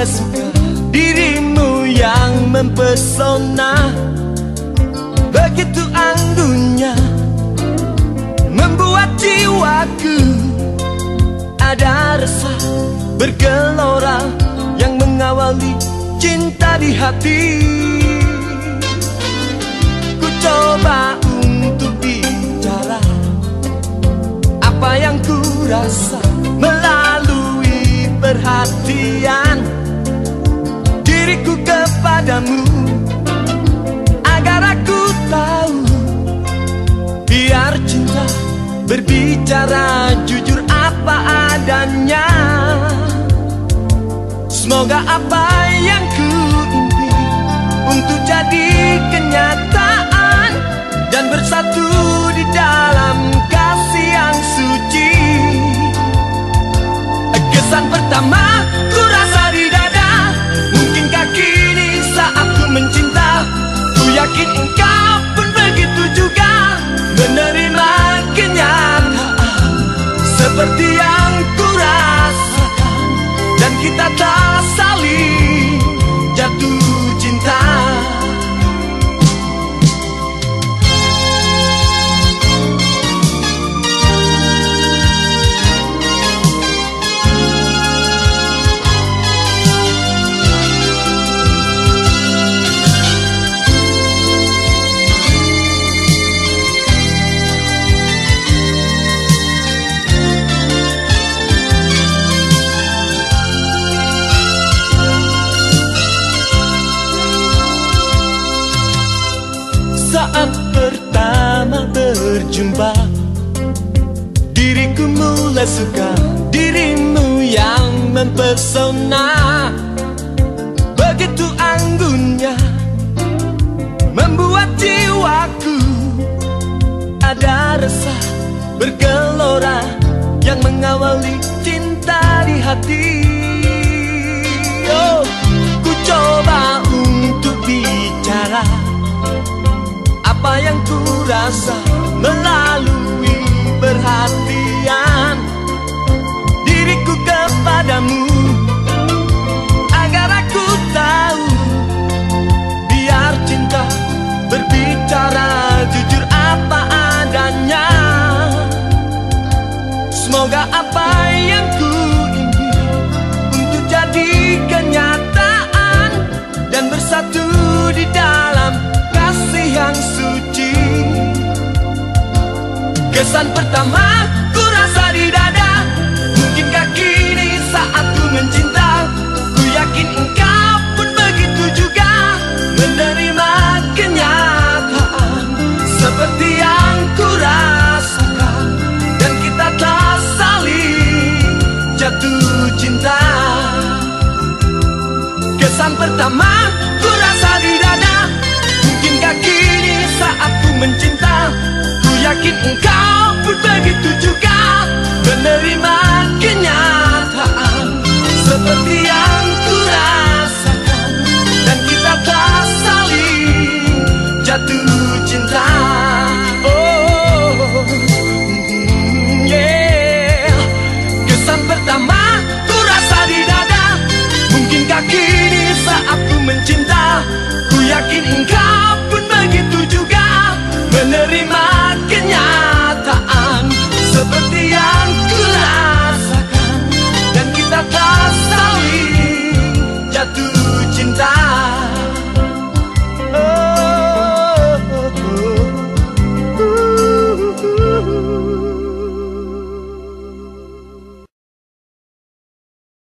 mulai suka dirimu yang mempesona. Begitu anggunnya membuat jiwaku ada rasa bergelora yang mengawali cinta di hati. Ku coba untuk bicara apa yang ku rasa melalui perhatian diriku kepadamu, agar aku tahu biar cinta berbicara jujur apa adanya. Semoga apa yang ku impi untuk jadi kenyataan dan bersatu di dalam kasih yang suci. Kesan pertama ku rasa di dada, mungkinkah kini saat ku mencinta. Ku yakin engkau pun begitu juga menerima kenyataan seperti yang ku rasakan, dan kita tak saling jatuh cinta. Saat pertama berjumpa, diriku mulai suka dirimu yang mempesona. Begitu anggunnya membuat jiwaku ada rasa bergelora yang mengawali cinta di hati. Oh, ku coba untuk bicara apa yang ku rasa melalui perhatian diriku kepadamu, agar aku tahu biar cinta berbicara jujur apa adanya. Semoga apa yang ku impi untuk jadi kenyataan dan bersatu di dalam kasih yang suci. Kesan pertama ku rasa di dada, mungkinkah kini saat ku mencinta. Ku yakin engkau pun begitu juga menerima kenyataan seperti yang ku rasakan, dan kita tak saling jatuh cinta. Kesan pertama ku rasa di dada, mungkinkah kini saat ku mencinta. Ku yakin engkau pun begitu juga menerima kenyataan seperti yang ku rasakan, dan kita tak saling jatuh cinta.